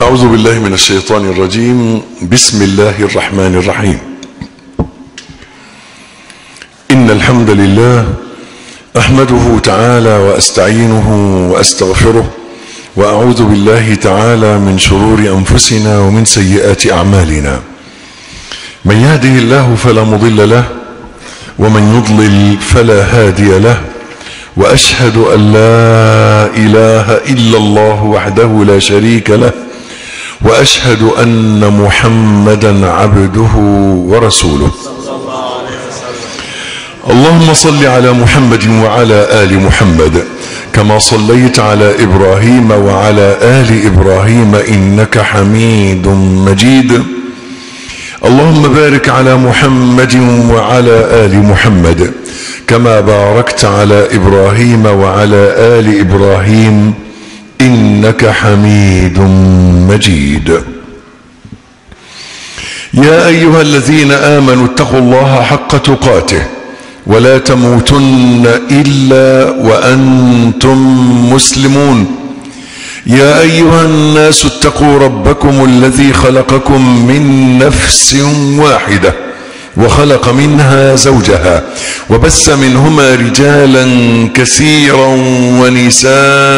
أعوذ بالله من الشيطان الرجيم. بسم الله الرحمن الرحيم. إن الحمد لله أحمده تعالى وأستعينه وأستغفره، وأعوذ بالله تعالى من شرور أنفسنا ومن سيئات أعمالنا. من يهده الله فلا مضل له، ومن يضلل فلا هادي له، وأشهد أن لا إله إلا الله وحده لا شريك له، وأشهد أن محمدا عبده ورسوله. اللهم صل على محمد وعلى آل محمد كما صليت على إبراهيم وعلى آل إبراهيم إنك حميد مجيد. اللهم بارك على محمد وعلى آل محمد كما باركت على إبراهيم وعلى آل إبراهيم إنك حميد مجيد. يا أيها الذين آمنوا اتقوا الله حق تقاته ولا تموتن إلا وأنتم مسلمون. يا أيها الناس اتقوا ربكم الذي خلقكم من نفس واحدة وخلق منها زوجها وبث منهما رجالا كثيرا ونساء،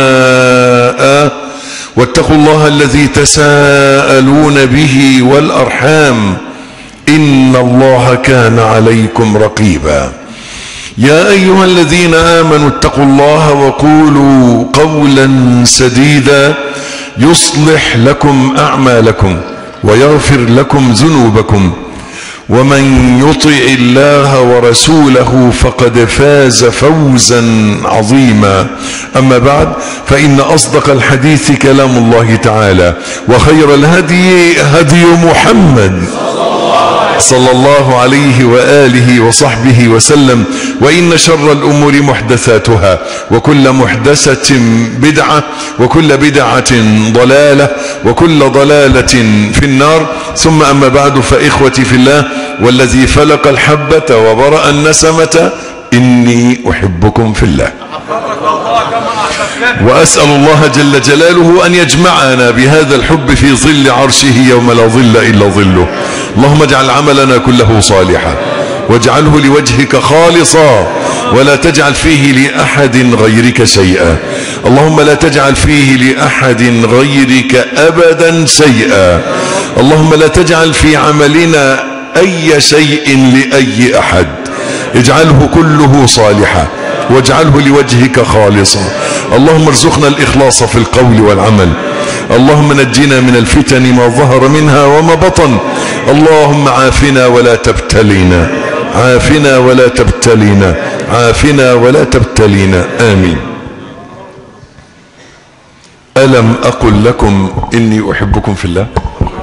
واتقوا الله الذي تساءلون به والأرحام إن الله كان عليكم رقيبا. يا أيها الذين آمنوا اتقوا الله وقولوا قولا سديدا يصلح لكم أعمالكم ويغفر لكم ذنوبكم، ومن يطع الله ورسوله فقد فاز فوزا عظيما. أما بعد، فإن أصدق الحديث كلام الله تعالى، وخير الهدي هدي محمد صلى الله عليه وآله وصحبه وسلم، وإن شر الأمور محدثاتها، وكل محدثة بدعة، وكل بدعة ضلالة، وكل ضلالة في النار. ثم أما بعد، فإخوتي في الله والذي فلق الحبة وبرأ النسمة، إني أحبكم في الله، وأسأل الله جل جلاله أن يجمعنا بهذا الحب في ظل عرشه يوم لا ظل إلا ظله. اللهم اجعل عملنا كله صالحا، واجعله لوجهك خالصا، ولا تجعل فيه لأحد غيرك شيئا. اللهم لا تجعل فيه لأحد غيرك أبدا شيئا. اللهم لا تجعل في عملنا أي شيء لأي أحد، اجعله كله صالحا، واجعله لوجهك خالصا. اللهم ارزقنا الإخلاص في القول والعمل. اللهم نجنا من الفتن ما ظهر منها وما بطن. اللهم عافنا ولا تبتلينا، عافنا ولا تبتلينا، عافنا ولا تبتلينا، آمين. ألم أقل لكم إني أحبكم في الله؟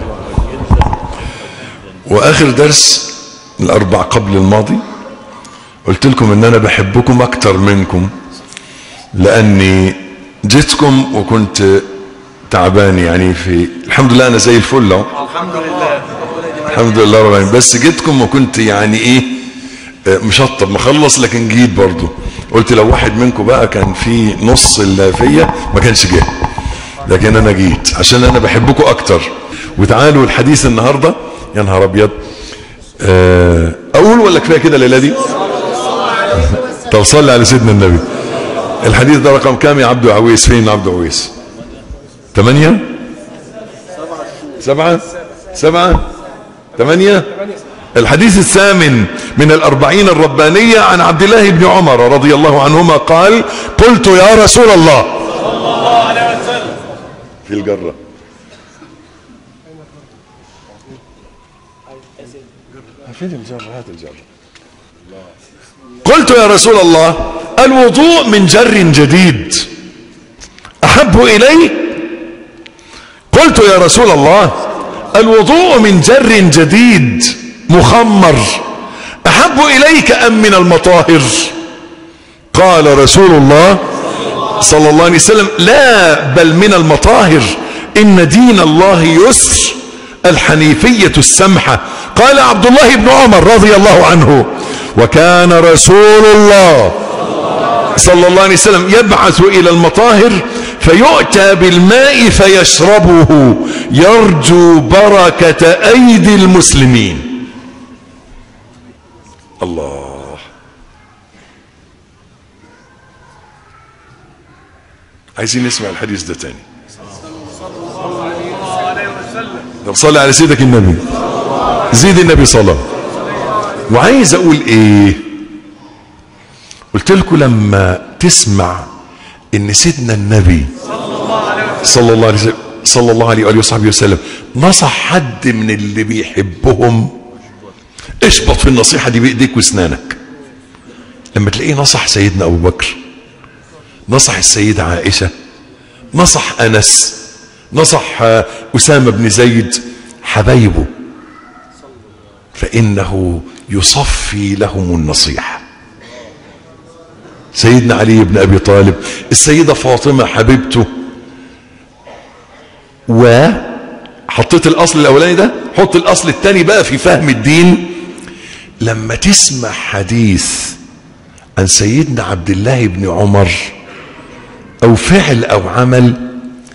وآخر درس الأربع قبل الماضي قلت لكم إن أنا بحبكم أكتر منكم، لأني جيتكم وكنت تعبان، يعني في الحمد لله أنا زي الفل أهو، الحمد لله رب العالمين. بس جيتكم وكنت يعني إيه مشطب مخلص، لكن جيت برضو. قلت لو واحد منكم بقى كان في نص اللي فيا ما كانش جه، لكن أنا جيت عشان أنا بحبكم أكتر. وتعالوا الحديث النهاردة، يا نهار أبيض، أقول ولا كفاية كده الليلة دي؟ طب صلي على سيدنا النبي. الحديث ده رقم كام يا عبد عويس؟ فين عبد عويس؟ 8 7 7 8. الحديث الثامن من الأربعين الربانية عن عبد الله بن عمر رضي الله عنهما قال: قلت يا رسول الله صلى الله عليه وسلم في الجرة، فين الجرة؟ هات الجرة. قلت يا رسول الله الوضوء من جر جديد أحب إلي؟ قلت يا رسول الله الوضوء من جر جديد مخمر أحب إليك أم من المطاهر؟ قال رسول الله صلى الله عليه وسلم: لا، بل من المطاهر، إن دين الله يسر، الحنيفية السمحة. قال عبد الله بن عمر رضي الله عنه: وكان رسول الله صلى الله عليه وسلم يبعث إلى المطاهر فيؤتى بالماء فيشربه يرجو بركة أيدي المسلمين. الله. عايزين نسمع الحديث ده تاني. طب صلي على سيدك النبي، زيد النبي صلاة. وعايز اقول ايه؟ قلت لكم لما تسمع ان سيدنا النبي صلى الله عليه وآله وصحبه وسلم نصح حد من اللي بيحبهم، اشبط في النصيحة دي بايديك واسنانك. لما تلاقيه نصح سيدنا ابو بكر، نصح السيدة عائشة، نصح انس، نصح اسامة بن زيد، حبايبه، فانه يصفي لهم النصيحة. سيدنا علي بن ابي طالب، السيدة فاطمة حبيبته. وحطيت الاصل الاولاني ده، حط الاصل الثاني بقى في فهم الدين. لما تسمع حديث عن سيدنا عبد الله بن عمر او فعل او عمل،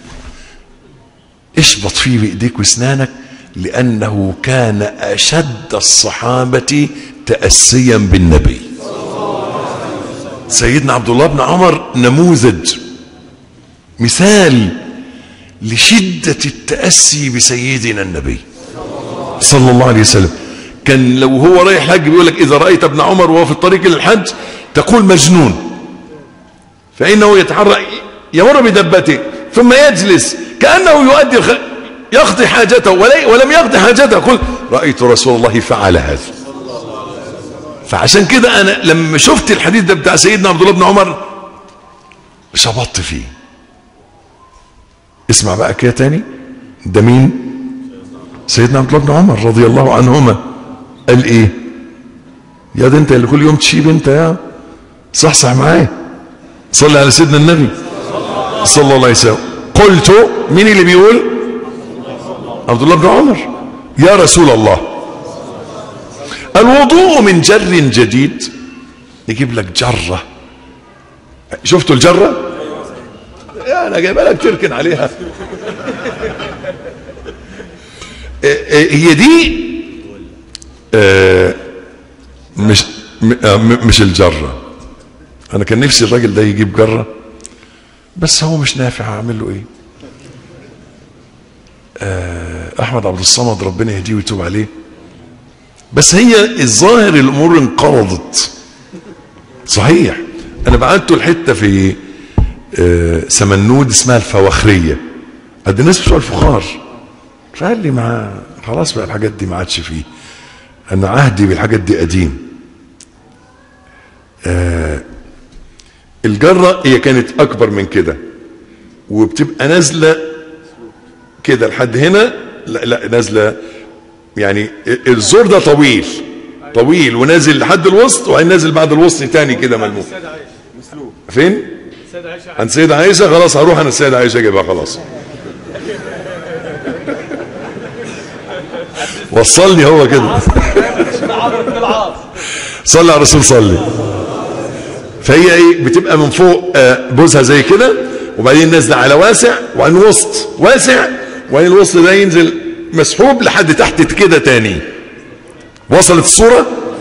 اشبط فيه بايديك واسنانك، لانه كان اشد الصحابة تأسيا بالنبي. سيدنا عبد الله بن عمر نموذج، مثال لشدة التأسي بسيدنا النبي صلى الله عليه وسلم. كان لو هو رايح حج بيقول لك إذا رأيت ابن عمر وهو في الطريق للحج تقول مجنون، فإنه يتحرك يمر بدبته ثم يجلس كأنه يقضي حاجته ولم يقضي حاجته، يقول رأيت رسول الله فعل هذا. فعشان كده أنا لما شفت الحديث ده بتاع سيدنا عبد الله بن عمر شبطت فيه. اسمع بقى كده تاني، ده مين؟ سيدنا عبد الله بن عمر رضي الله عنهما. قال ايه؟ يا ده انت اللي كل يوم تشيب انت، يا صح معايا، صلي على سيدنا النبي صلى الله عليه وسلم. قلت، مين اللي بيقول؟ عبد الله بن عمر. يا رسول الله، الوضوء من جر جديد. نجيب لك جرة، شفتوا الجرة؟ انا جايبها لك تركن عليها. هي دي مش الجرة. انا كان نفسي الراجل ده يجيب جرة، بس هو مش نافع، هعمل له ايه؟ احمد عبد الصمد ربنا يهديه ويتوب عليه. بس هي الظاهر الامور انقرضت صحيح. انا بعته الحته في سمنود اسمها الفواخريه، قد الناس بتوع الفخار، فقال لي ما خلاص بقى الحاجات دي ما عادش فيه، انا عهدي بالحاجات دي قديم. الجره هي كانت اكبر من كده، وبتبقى نازله كده لحد هنا، لا نازله يعني الزور ده طويل ونازل لحد الوسط، وبعدين نازل بعد الوسط تاني كده ملموم. فين؟ عن سيدة عائشة. خلاص هروح انا السيدة عائشة اجيبها خلاص. وصلني هو كده. صلي على الرسول صلي. فهي ايه؟ بتبقى من فوق بوزها زي كده، وبعدين نازله على واسع، وبعدين وسط واسع، وبعدين الوسط ده ينزل مسحوب لحد تحت كده تاني. وصلت الصورة؟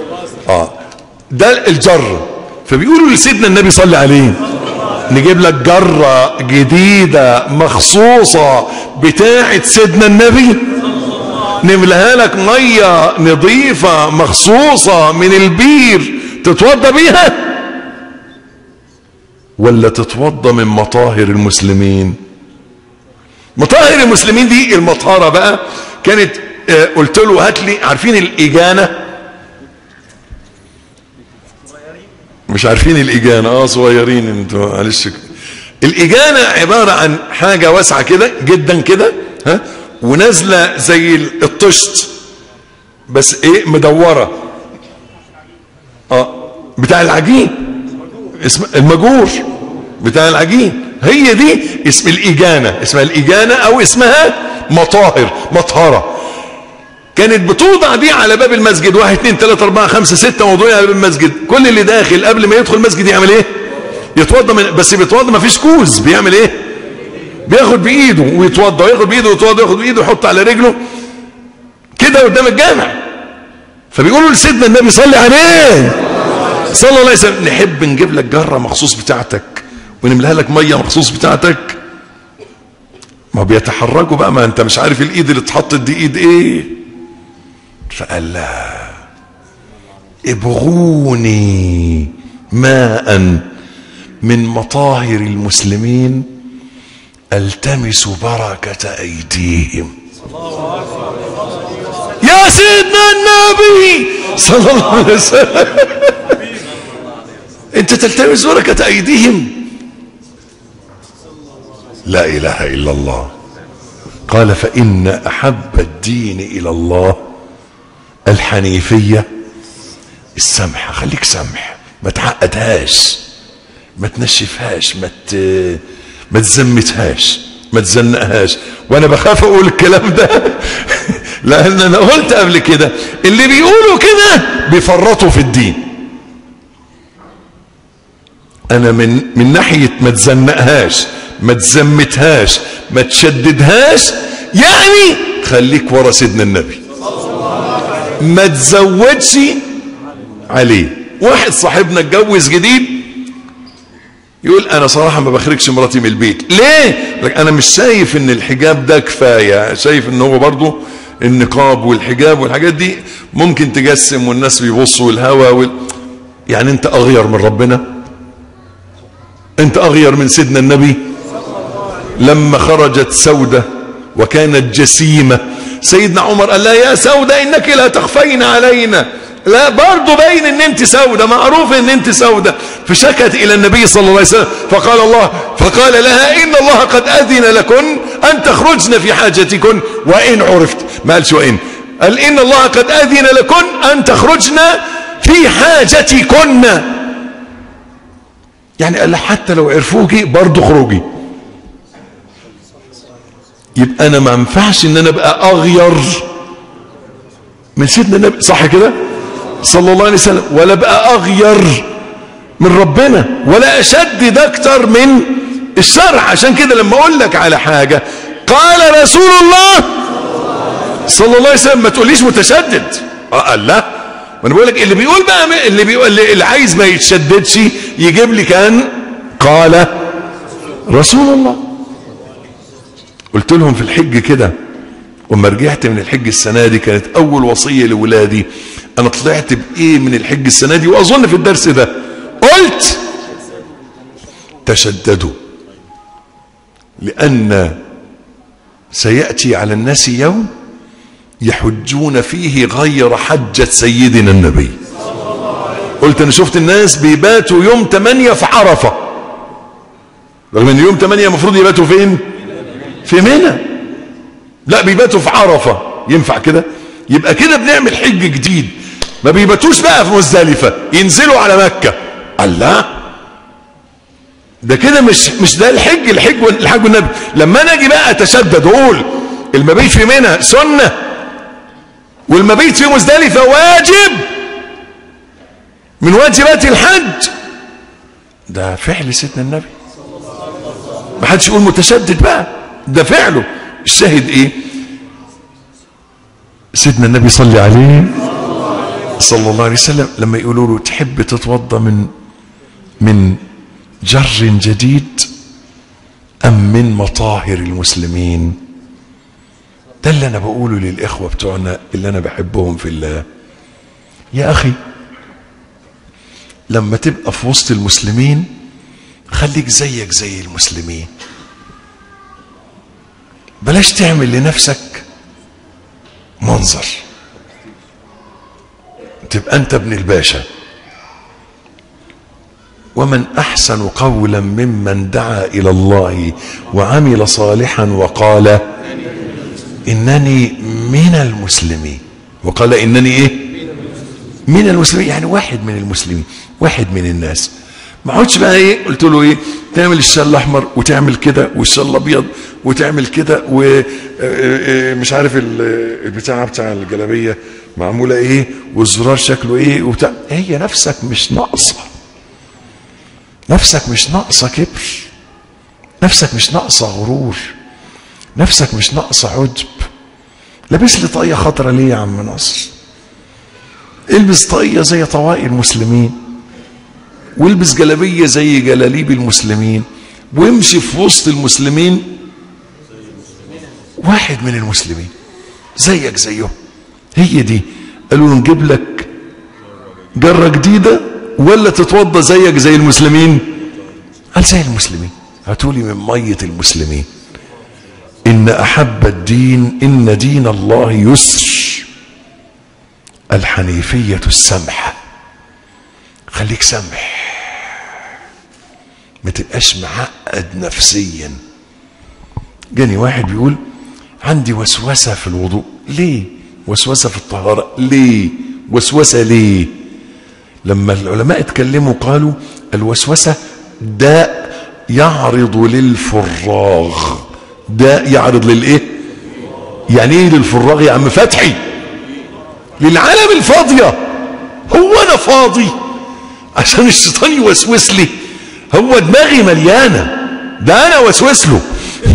ده الجر. فبيقولوا لسيدنا النبي صلى عليه نجيب لك جرة جديدة مخصوصة بتاعة سيدنا النبي، نملها لك مية نظيفة مخصوصة من البير تتوضى بيها، ولا تتوضى من مطاهر المسلمين؟ مطاهر المسلمين دي المطهرة بقى كانت قلت له هات لي، عارفين الإجانة؟ مش عارفين الإجانة؟ صغيرين انتوا معلش. الإجانة عبارة عن حاجة واسعة كده جدا كده، ها، ونازلة زي الطشت بس ايه مدورة، بتاع العجين، اسم المجور بتاع العجين. هي دي اسم الإجانة، اسمها الإجانة او اسمها مطهرة. كانت بتوضع دي على باب المسجد، 1 2 3 4 5 6 موضوعين على باب المسجد. كل اللي داخل قبل ما يدخل المسجد يعمل ايه؟ يتوضى بس بيتوضى ما فيش كوز، بيعمل ايه؟ بياخد بايده ويتوضى، وياخد بايده ويتوضى، وياخد بايده ويحط على رجله كده قدام الجامع. فبيقولوا لسيدنا النبي صلي عليه صلى الله عليه وسلم نحب نجيب لك جره مخصوص بتاعتك ونملاها لك ميه مخصوص بتاعتك. ما بيتحرجوا بقى، ما انت مش عارف الايد اللي اتحطت دي ايد ايه. فقال لا، ابغوني ماء من مطاهر المسلمين التمس بركة ايديهم. يا سيدنا النبي صلى الله عليه وسلم انت تلتمس بركة ايديهم؟ لا اله الا الله. قال فان احب الدين الى الله الحنيفية السمحة. خليك سمح، ما تعقدهاش، ما تنشفهاش، ما تزمتهاش، ما تزنقهاش. وانا بخاف اقول الكلام ده لان انا قلت قبل كده اللي بيقولوا كده بيفرطوا في الدين. انا من ناحية ما تزنقهاش، ما تزمتهاش، ما تشددهاش، يعني خليك ورا سيدنا النبي، ما تزودش عليه. واحد صاحبنا اتجوز جديد يقول انا صراحة ما بخرجش مراتي من البيت. ليه؟ لك انا مش شايف ان الحجاب ده كفاية، شايف ان هو برضو النقاب والحجاب والحاجات دي ممكن تجسم والناس بيبصوا الهوى يعني انت اغير من ربنا؟ انت اغير من سيدنا النبي؟ لما خرجت سودة وكانت جسيمة سيدنا عمر قال لها يا سودة انك لا تخفين علينا. لا برضو باين ان انت سودة، معروف ان انت سودة. فشكت الى النبي صلى الله عليه وسلم فقال لها ان الله قد اذن لكن ان تخرجن في حاجتكن وان عرفت. ما قالش وان، قال ان الله قد اذن لكن ان تخرجن في حاجتكن. يعني قال حتى لو عرفوكي برضو خروجي. يبقى انا ما ينفعش ان انا ابقى اغير من سيدنا النبي، صح كده صلى الله عليه وسلم، ولا ابقى اغير من ربنا، ولا اشدد اكتر من الشرع. عشان كده لما اقول لك على حاجة قال رسول الله صلى الله عليه وسلم ما تقوليش متشدد. قال لا، ما انا بقول لك اللي بيقول بقى، اللي عايز ما يتشددش يجيب لي كان قال رسول الله. قلت لهم في الحج كده، وما رجعت من الحج السنة دي كانت اول وصية لولادي. انا طلعت بايه من الحج السنة دي؟ واظن في الدرس ده قلت تشددوا، لان سيأتي على الناس يوم يحجون فيه غير حجة سيدنا النبي. قلت انا شفت الناس بيباتوا يوم 8 في عرفة، رغم ان يوم 8 المفروض يباتوا فين؟ في منى. لا بيباتوا في عرفة. ينفع كده؟ يبقى كده بنعمل حج جديد. ما بيباتوش بقى في مزدلفة، ينزلوا على مكة. الله، ده كده مش ده الحج والنبي. لما انا اجي بقى اتشدد واقول المبيت في منى سنة والمبيت في مزدلفة واجب من واجبات الحج، ده فعل سيدنا النبي. ما حدش يقول متشدد بقى، ده فعله. الشاهد ايه؟ سيدنا النبي صلى عليه صلى الله عليه وسلم لما يقولوا له تحب تتوضى من جر جديد ام من مطاهر المسلمين؟ ده اللي انا بقوله للاخوة بتوعنا اللي انا بحبهم في الله. يا اخي لما تبقى في وسط المسلمين خليك زيك زي المسلمين، بلاش تعمل لنفسك منظر تبقى انت ابن الباشا. ومن احسن قولا ممن دعا الى الله وعمل صالحا وقال انني من المسلمين. وقال انني ايه؟ من المسلمين، يعني واحد من المسلمين، واحد من الناس. ما اقعدش بقى ايه قلت له ايه تعمل الشال الاحمر وتعمل كده والشال الابيض وتعمل كده ومش عارف البتاعه بتاع الجلابيه معموله ايه والزرار شكله ايه وبتاع. هي نفسك مش ناقصه، نفسك مش ناقصه كبر. نفسك مش ناقصة غرور، نفسك مش ناقصة عجب. لابس لي طاقية خضرة ليه يا عم ناصر؟ البس طاقية زي طواقي المسلمين، والبس جلابية زي جلاليب المسلمين، وامشي في وسط المسلمين واحد من المسلمين زيك زيهم. هي دي. قالوا له نجيب لك جرة جديدة ولا تتوضى زيك زي المسلمين؟ قال زي المسلمين. هاتولي من مية المسلمين. إن أحب الدين إن دين الله يسر، الحنيفية السمحة. خليك سمح، ما تبقاش معقد نفسيا. جاني واحد بيقول عندي وسوسة في الوضوء. ليه وسوسة في الطهارة؟ ليه وسوسة؟ ليه؟ لما العلماء اتكلموا قالوا الوسوسة داء يعرض للفراغ. داء يعرض للايه؟ يعني ايه للفراغ يا عم فتحي؟ للعالم الفاضية. هو انا فاضي عشان الشيطان يوسوس لي؟ هو دماغي مليانة، ده انا وسوس له.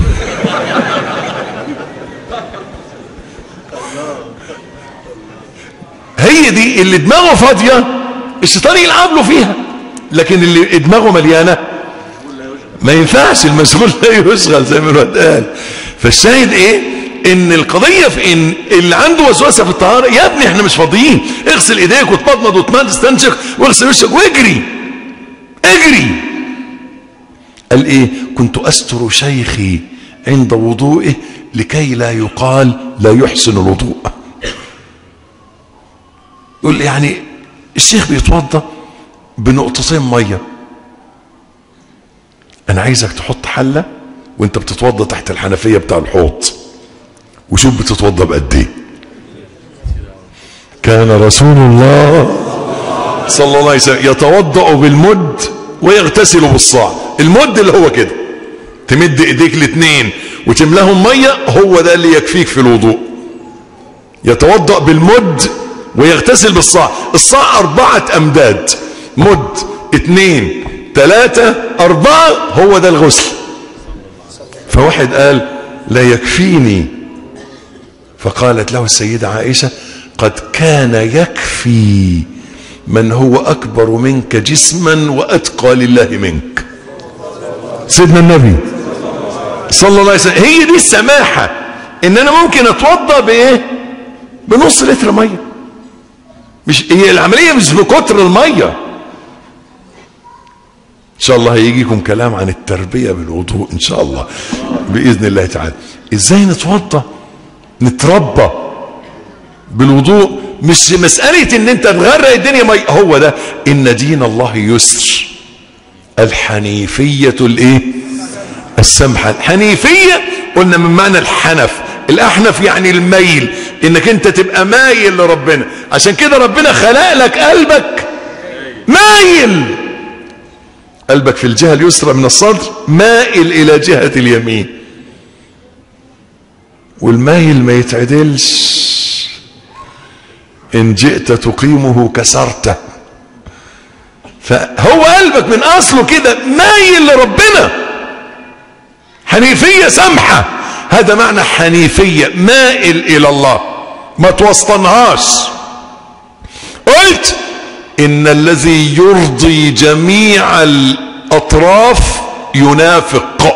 هي دي اللي دماغه فاضية الشيطان يلعب له فيها، لكن اللي دماغه مليانة ما ينفعش، المشغول لا يشغل زي ما الواد قال. فالشاهد ايه؟ ان القضية في ان اللي عنده وسوسة في الطهارة، يا ابني احنا مش فاضيين، اغسل ايديك وتمضمض وتستنشق واغسل وشك واجري اجري. قال ايه؟ كنت استر شيخي عند وضوئه لكي لا يقال لا يحسن الوضوء. يقول يعني الشيخ بيتوضى بنقطتين ميه، انا عايزك تحط حله وانت بتتوضى تحت الحنفيه بتاع الحوض وشوف بتتوضى بقد ايه. كان رسول الله صلى الله عليه وسلم يتوضا بالمد ويغتسل بالصاع. المد اللي هو كده، تمد ايديك الاثنين وتملاهم ميه، هو ده اللي يكفيك في الوضوء. يتوضا بالمد ويغتسل بالصاع. الصاع 4 أمداد، مد 2 3 4، هو ده الغسل. فواحد قال لا يكفيني، فقالت له السيدة عائشة قد كان يكفي من هو أكبر منك جسما وأتقى لله منك. سيدنا النبي صلى الله عليه وسلم. هي دي السماحة، ان انا ممكن اتوضى بايه؟ بنص لتر ميه. مش هي العملية مش بكتر الميه. ان شاء الله هيجيكم كلام عن التربية بالوضوء ان شاء الله بإذن الله تعالى. ازاي نتوضى نتربى بالوضوء، مش مسألة ان انت تغرق الدنيا ميه. هو ده ان دين الله يسر، الحنيفية الايه؟ السمحة. الحنيفية قلنا من معنى الحنف. الاحنف يعني الميل، انك انت تبقى مايل لربنا. عشان كده ربنا خلق لك قلبك مايل، قلبك في الجهة اليسرى من الصدر مائل الى جهة اليمين. والمايل ما يتعدلش، ان جئت تقيمه كسرته. فهو قلبك من اصله كده مايل لربنا. حنيفية سمحة، هذا معنى حنيفية، مائل الى الله، ما توسطنهاش. قلت ان الذي يرضي جميع الاطراف ينافق.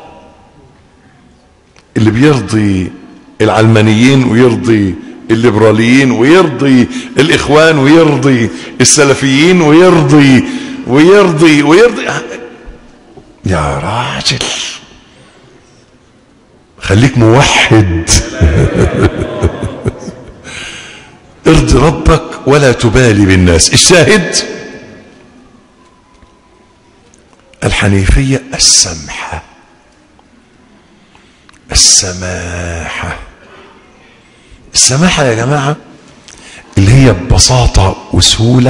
اللي بيرضي العلمانيين ويرضي الليبراليين ويرضي الاخوان ويرضي السلفيين ويرضي ويرضي ويرضي، يا راجل خليك موحد. ارضي ربك ولا تبالي بالناس. الشاهد الحنيفية السمحة، السماحة. السماحة يا جماعة اللي هي ببساطة وسهولة،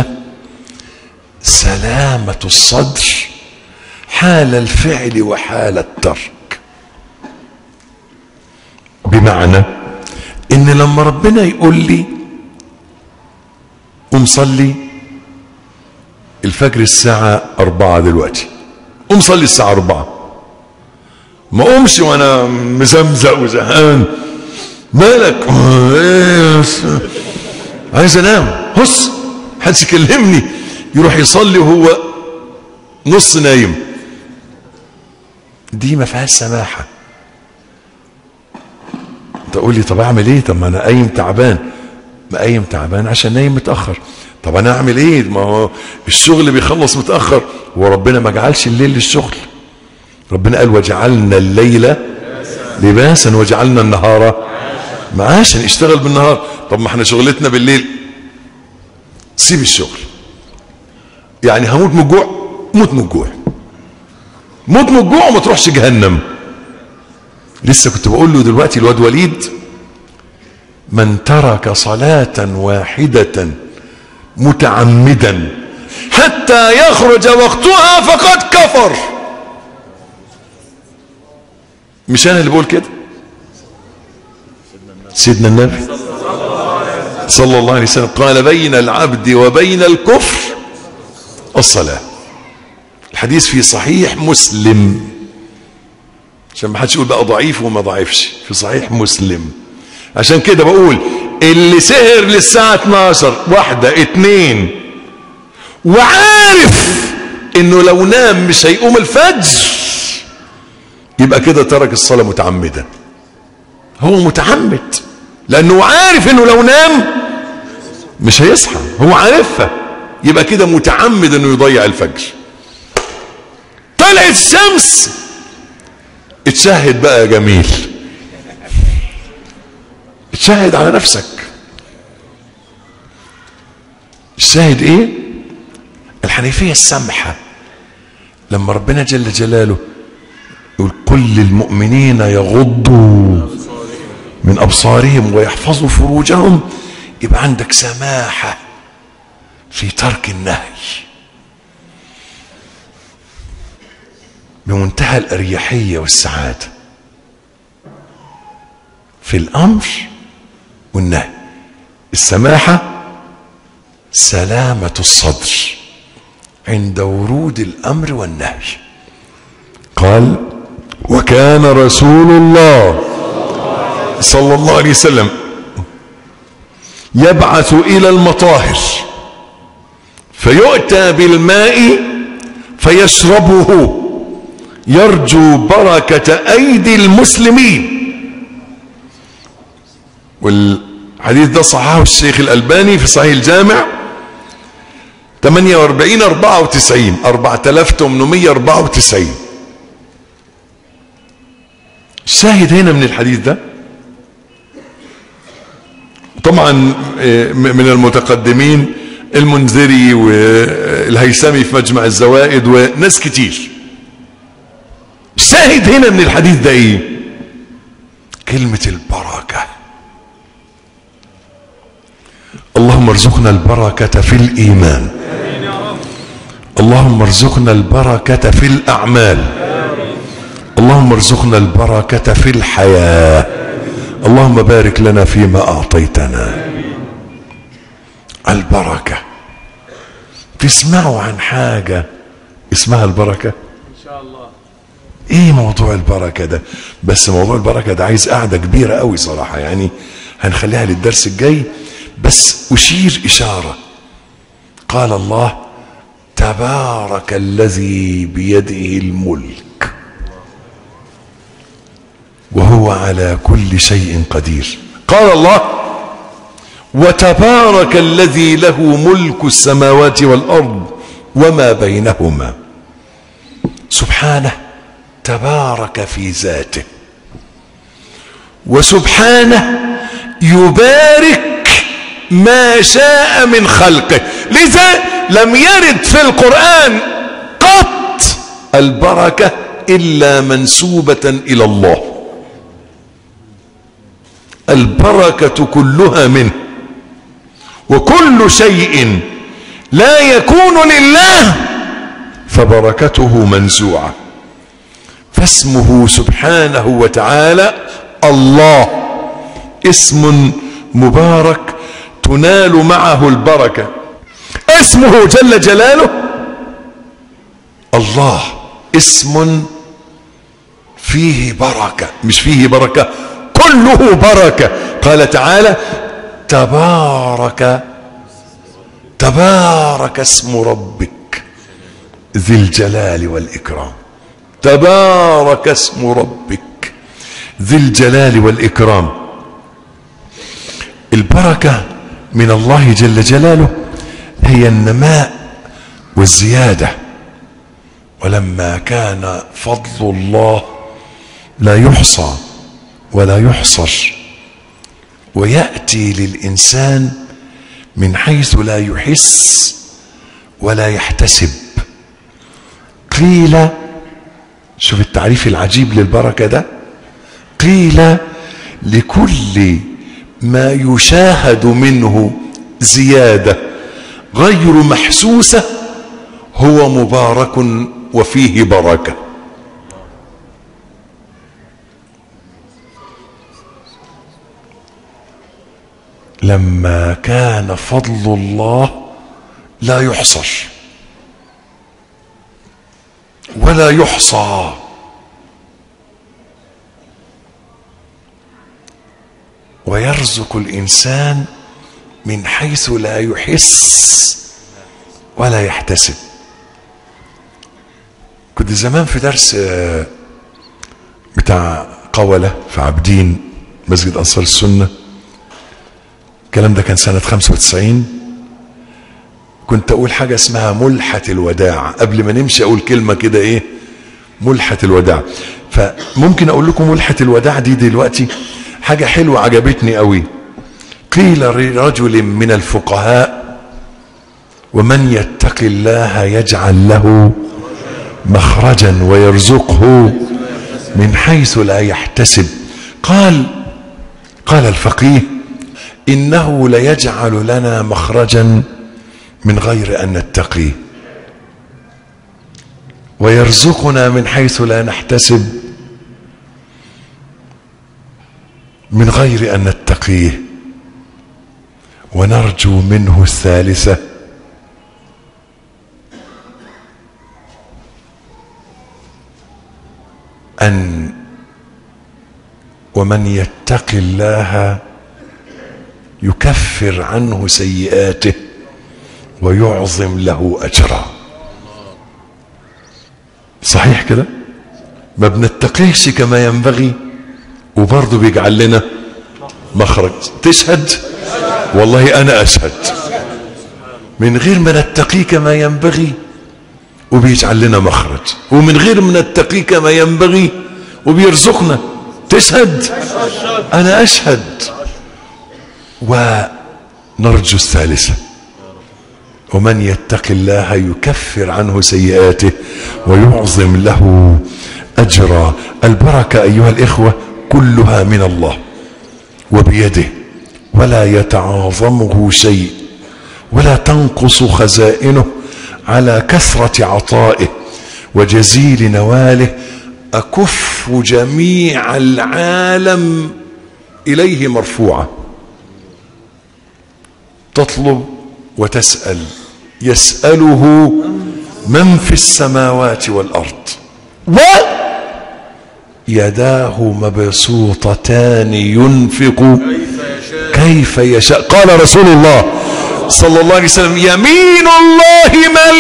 سلامة الصدر حال الفعل وحال الترك. بمعنى ان لما ربنا يقول لي قم صلي الفجر الساعة 4 دلوقتي، قم صلي الساعة 4، ما قومش وانا مزمزق وزهقان. مالك؟ عايز انام. هص محدش يكلمني. يروح يصلي وهو نص نايم. دي ما فيهاش سماحه. تقول لي طب اعمل ايه؟ طب ما انا قايم تعبان. ما قايم تعبان عشان نايم متاخر. طب انا اعمل ايه؟ ما هو الشغل بيخلص متاخر، وربنا ما جعلش الليل للشغل. ربنا قال وجعلنا الليل لباسا وجعلنا النهار معاشا. اشتغل بالنهار. طب ما احنا شغلتنا بالليل. سيب الشغل. يعني هموت من الجوع، موت من الجوع، موت من الجوع وما تروحش جهنم. لسه كنت بقول له دلوقتي الواد وليد، من ترك صلاة واحدة متعمدا حتى يخرج وقتها فقد كفر. مش انا اللي بقول كده، سيدنا النبي صلى الله عليه وسلم قال بين العبد وبين الكفر الصلاة. الحديث في صحيح مسلم، عشان ما حدش يقول بقى ضعيف وما ضعيفش، في صحيح مسلم. عشان كده بقول اللي سهر للساعة 12 1 2 وعارف انه لو نام مش هيقوم الفجر، يبقى كده ترك الصلاة متعمدا. هو متعمد لانه عارف انه لو نام مش هيصحى، هو عارفها، يبقى كده متعمد انه يضيع الفجر. طلعت الشمس، اتشهد بقى يا جميل، اتشهد على نفسك. الشاهد ايه؟ الحنيفية السمحة. لما ربنا جل جلاله يقول كل المؤمنين يغضوا من أبصارهم ويحفظوا فروجهم، يبقى عندك سماحة في ترك النهي بمنتهى الأريحية والسعادة في الأمر والنهي. السماحة سلامة الصدر عند ورود الأمر والنهي. قال وكان رسول الله صلى الله عليه وسلم يبعث إلى المطاهر فيؤتى بالماء فيشربه يرجو بركة أيدي المسلمين. والحديث ده صححه الشيخ الألباني في صحيح الجامع 48 94 4894. الشاهد هنا من الحديث ده، طبعا من المتقدمين المنذري والهيثمي في مجمع الزوائد وناس كتير. الشاهد هنا من الحديث ده ايه؟ كلمة البركة. اللهم ارزقنا البركة في الإيمان، اللهم ارزقنا البركة في الأعمال، اللهم ارزقنا البركة في الحياة، اللهم بارك لنا فيما أعطيتنا. البركة. تسمعوا عن حاجة اسمها البركة؟ إن شاء الله. ايه موضوع البركة ده؟ بس موضوع البركة ده عايز قعدة كبيرة قوي صراحة، يعني هنخليها للدرس الجاي. بس أشير إشارة. قال الله تبارك الذي بيده الملك وهو على كل شيء قدير. قال الله وتبارك الذي له ملك السماوات والأرض وما بينهما. سبحانه تبارك في ذاته، وسبحانه يبارك ما شاء من خلقه. لذا لم يرد في القرآن قط البركة إلا منسوبة إلى الله. البركة كلها منه، وكل شيء لا يكون لله فبركته منزوعة. فاسمه سبحانه وتعالى الله اسم مبارك تنال معه البركة. اسمه جل جلاله الله اسم فيه بركة، مش فيه بركة، كله بركة. قال تعالى تبارك اسم ربك ذي الجلال والإكرام. تبارك اسم ربك ذي الجلال والإكرام. البركة من الله جل جلاله هي النماء والزيادة. ولما كان فضل الله لا يحصى ولا يحصر، ويأتي للإنسان من حيث لا يحس ولا يحتسب. قيل، شوف التعريف العجيب للبركة ده، قيل لكل ما يشاهد منه زيادة غير محسوسة هو مبارك وفيه بركة. لما كان فضل الله لا يحصر ولا يحصى، ويرزق الإنسان من حيث لا يحس ولا يحتسب. كنت زمان في درس بتاع قولة في عابدين مسجد أنصار السنة، الكلام ده كان سنة 95. كنت أقول حاجة اسمها ملحة الوداع. قبل ما نمشي أقول كلمة كده، إيه ملحة الوداع؟ فممكن أقول لكم ملحة الوداع دي دلوقتي حاجة حلوة عجبتني قوي. قيل لرجل من الفقهاء: ومن يتق الله يجعل له مخرجا ويرزقه من حيث لا يحتسب. قال الفقيه: إنه ليجعل لنا مخرجا من غير أن نتقيه، ويرزقنا من حيث لا نحتسب من غير أن نتقيه، ونرجو منه الثالثة: أن ومن يتق الله يكفر عنه سيئاته ويعظم له أجرا. صحيح كده؟ ما بنتقيش كما ينبغي وبرضه بيجعل لنا مخرج. تشهد؟ والله أنا أشهد. من غير ما نتقي كما ينبغي وبيجعل لنا مخرج، ومن غير ما نتقي كما ينبغي وبيرزقنا. تشهد؟ أنا أشهد. ونرجو الثالثة: ومن يتق الله يكفر عنه سيئاته ويعظم له أجرا. البركة أيها الإخوة كلها من الله وبيده، ولا يتعاظمه شيء ولا تنقص خزائنه على كثرة عطائه وجزيل نواله. أكف جميع العالم إليه مرفوعة، تطلب وتسأل. يسأله من في السماوات والأرض ويداه مبسوطتان ينفق كيف يشاء. قال رسول الله صلى الله عليه وسلم: يمين الله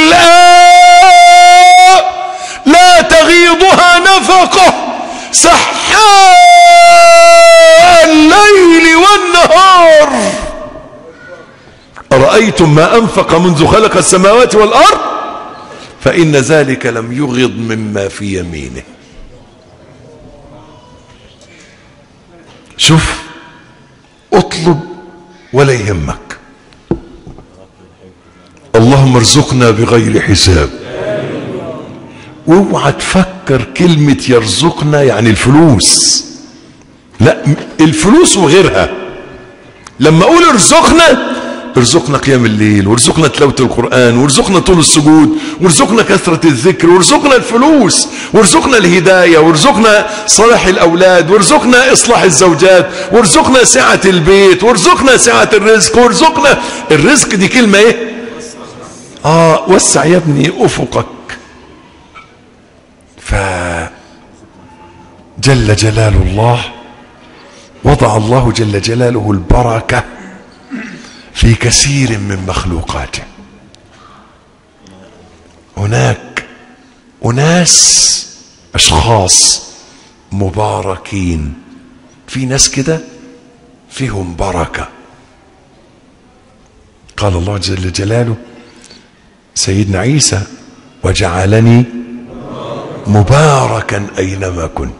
ملآء لا تغيضها نفقه سحاء الليل والنهار. أرأيتم ما أنفق منذ خلق السماوات والأرض فإن ذلك لم يغض مما في يمينه. شوف، اطلب ولا يهمك. اللهم ارزقنا بغير حساب. واوعى تفكر كلمة يرزقنا يعني الفلوس، لا، الفلوس وغيرها. لما اقول ارزقنا قيام الليل، وارزقنا تلاوة القرآن، وارزقنا طول السجود، وارزقنا كثرة الذكر، وارزقنا الفلوس، وارزقنا الهداية، وارزقنا صلاح الأولاد، وارزقنا إصلاح الزوجات، وارزقنا سعة البيت، وارزقنا سعة الرزق، وارزقنا الرزق. دي كلمة ايه؟ وسع يا ابني أفقك. جل جلال الله، وضع الله جل جلاله البركة في كثير من مخلوقاته. هناك أناس أشخاص مباركين، في ناس كده فيهم بركة. قال الله جل جلاله سيدنا عيسى وجعلني مباركا أينما كنت.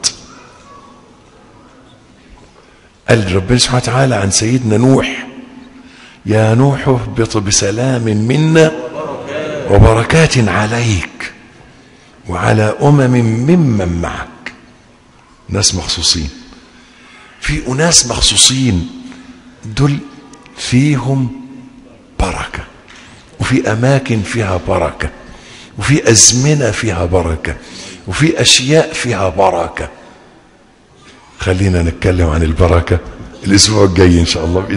قال ربنا سبحانه وتعالى عن سيدنا نوح يا نوح اهبط بسلام منا وبركات عليك وعلى ممن معك. ناس مخصوصين، في أناس مخصوصين دول فيهم بركة، وفي أماكن فيها بركة، وفي أزمنة فيها بركة، وفي أشياء فيها بركة. خلينا نتكلم عن البركة الأسبوع الجاي إن شاء الله.